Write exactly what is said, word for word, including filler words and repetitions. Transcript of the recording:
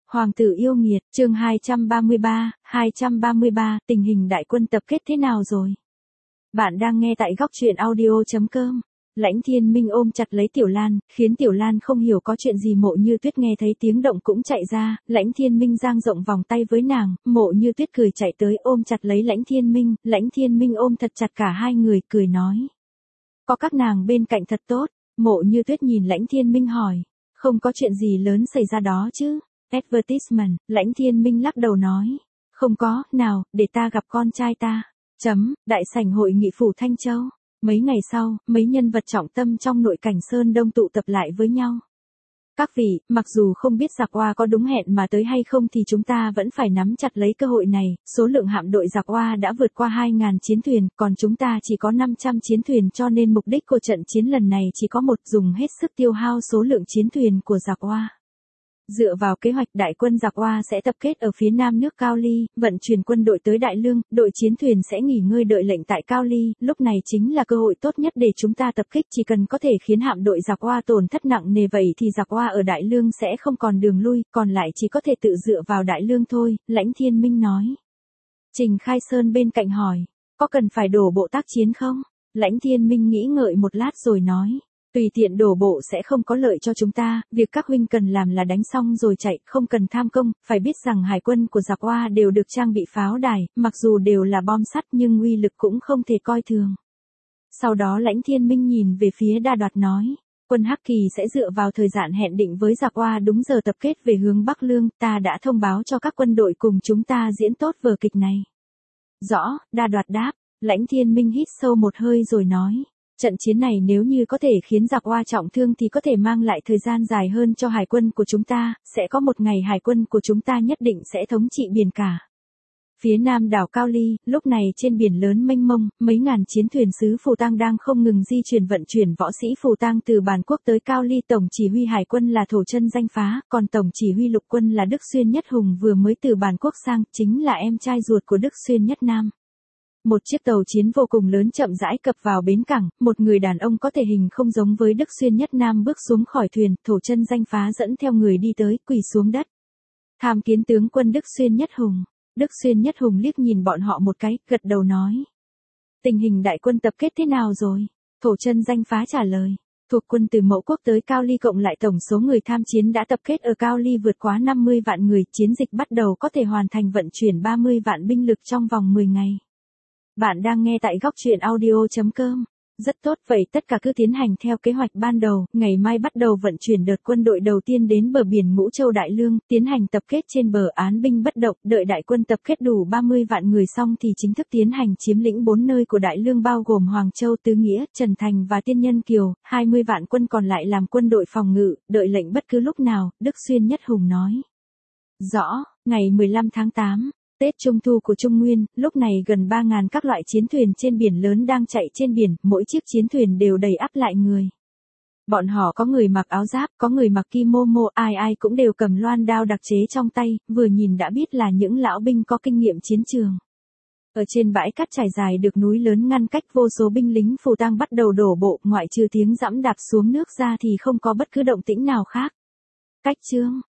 Hoàng tử yêu nghiệt, chương hai trăm ba mươi ba, hai trăm ba mươi ba, tình hình đại quân tập kết thế nào rồi? Bạn đang nghe tại góc truyện audio.com. Lãnh Thiên Minh ôm chặt lấy Tiểu Lan, khiến Tiểu Lan không hiểu có chuyện gì. Mộ Như Tuyết nghe thấy tiếng động cũng chạy ra, Lãnh Thiên Minh dang rộng vòng tay với nàng, Mộ Như Tuyết cười chạy tới ôm chặt lấy Lãnh Thiên Minh, Lãnh Thiên Minh ôm thật chặt cả hai người, cười nói. Có các nàng bên cạnh thật tốt. Mộ Như Tuyết nhìn Lãnh Thiên Minh hỏi, không có chuyện gì lớn xảy ra đó chứ? Advertisement, Lãnh Thiên Minh lắc đầu nói. Không có, nào, để ta gặp con trai ta. Chấm, đại sảnh hội nghị phủ Thanh Châu. Mấy ngày sau, mấy nhân vật trọng tâm trong nội cảnh Sơn Đông tụ tập lại với nhau. Các vị, mặc dù không biết Giặc Oa có đúng hẹn mà tới hay không thì chúng ta vẫn phải nắm chặt lấy cơ hội này. Số lượng hạm đội Giặc Oa đã vượt qua hai nghìn chiến thuyền, còn chúng ta chỉ có năm trăm chiến thuyền, cho nên mục đích của trận chiến lần này chỉ có một, dùng hết sức tiêu hao số lượng chiến thuyền của Giặc Oa. Dựa vào kế hoạch, đại quân Giặc Oa sẽ tập kết ở phía nam nước Cao Ly, vận chuyển quân đội tới Đại Lương, đội chiến thuyền sẽ nghỉ ngơi đợi lệnh tại Cao Ly, lúc này chính là cơ hội tốt nhất để chúng ta tập kích. Chỉ cần có thể khiến hạm đội Giặc Oa tổn thất nặng nề vậy thì Giặc Oa ở Đại Lương sẽ không còn đường lui, còn lại chỉ có thể tự dựa vào Đại Lương thôi, Lãnh Thiên Minh nói. Trình Khai Sơn bên cạnh hỏi, có cần phải đổ bộ tác chiến không? Lãnh Thiên Minh nghĩ ngợi một lát rồi nói. Tùy tiện đổ bộ sẽ không có lợi cho chúng ta, việc các huynh cần làm là đánh xong rồi chạy, không cần tham công. Phải biết rằng hải quân của Giặc Oa đều được trang bị pháo đài, mặc dù đều là bom sắt nhưng uy lực cũng không thể coi thường. Sau đó Lãnh Thiên Minh nhìn về phía Đa Đoạt nói, quân Hắc Kỳ sẽ dựa vào thời gian hẹn định với Giặc Oa đúng giờ tập kết về hướng Bắc Lương, ta đã thông báo cho các quân đội cùng chúng ta diễn tốt vở kịch này. Rõ, Đa Đoạt đáp. Lãnh Thiên Minh hít sâu một hơi rồi nói. Trận chiến này nếu như có thể khiến Giặc Oa trọng thương thì có thể mang lại thời gian dài hơn cho hải quân của chúng ta, sẽ có một ngày hải quân của chúng ta nhất định sẽ thống trị biển cả. Phía nam đảo Cao Ly, lúc này trên biển lớn mênh mông, mấy ngàn chiến thuyền sứ phù tang đang không ngừng di chuyển vận chuyển võ sĩ phù tang từ bản quốc tới Cao Ly. Tổng chỉ huy hải quân là Thổ Chân Danh Phá, còn tổng chỉ huy lục quân là Đức Xuyên Nhất Hùng vừa mới từ bản quốc sang, chính là em trai ruột của Đức Xuyên Nhất Nam. Một chiếc tàu chiến vô cùng lớn chậm rãi cập vào bến cảng, một người đàn ông có thể hình không giống với Đức Xuyên Nhất Nam bước xuống khỏi thuyền, Thổ Chân Danh Phá dẫn theo người đi tới, quỳ xuống đất. Tham kiến tướng quân Đức Xuyên Nhất Hùng. Đức Xuyên Nhất Hùng liếc nhìn bọn họ một cái, gật đầu nói. Tình hình đại quân tập kết thế nào rồi? Thổ Chân Danh Phá trả lời. Thuộc quân từ Mẫu Quốc tới Cao Ly cộng lại tổng số người tham chiến đã tập kết ở Cao Ly vượt quá năm mươi vạn người, chiến dịch bắt đầu có thể hoàn thành vận chuyển ba mươi vạn binh lực trong vòng mười ngày. Bạn đang nghe tại góc truyện audio.com. Rất tốt, vậy tất cả cứ tiến hành theo kế hoạch ban đầu, ngày mai bắt đầu vận chuyển đợt quân đội đầu tiên đến bờ biển Ngũ Châu Đại Lương, tiến hành tập kết trên bờ án binh bất động, đợi đại quân tập kết đủ ba mươi vạn người xong thì chính thức tiến hành chiếm lĩnh bốn nơi của Đại Lương bao gồm Hoàng Châu, Tứ Nghĩa, Trần Thành và Tiên Nhân Kiều, hai mươi vạn quân còn lại làm quân đội phòng ngự, đợi lệnh bất cứ lúc nào, Đức Xuyên Nhất Hùng nói. Rõ, ngày mười lăm tháng tám. Tết Trung Thu của Trung Nguyên, lúc này gần ba nghìn các loại chiến thuyền trên biển lớn đang chạy trên biển, mỗi chiếc chiến thuyền đều đầy ắp lại người. Bọn họ có người mặc áo giáp, có người mặc kimono, ai ai cũng đều cầm loan đao đặc chế trong tay, vừa nhìn đã biết là những lão binh có kinh nghiệm chiến trường. Ở trên bãi cát trải dài được núi lớn ngăn cách, vô số binh lính phù tang bắt đầu đổ bộ, ngoại trừ tiếng giẫm đạp xuống nước ra thì không có bất cứ động tĩnh nào khác. Cách chương,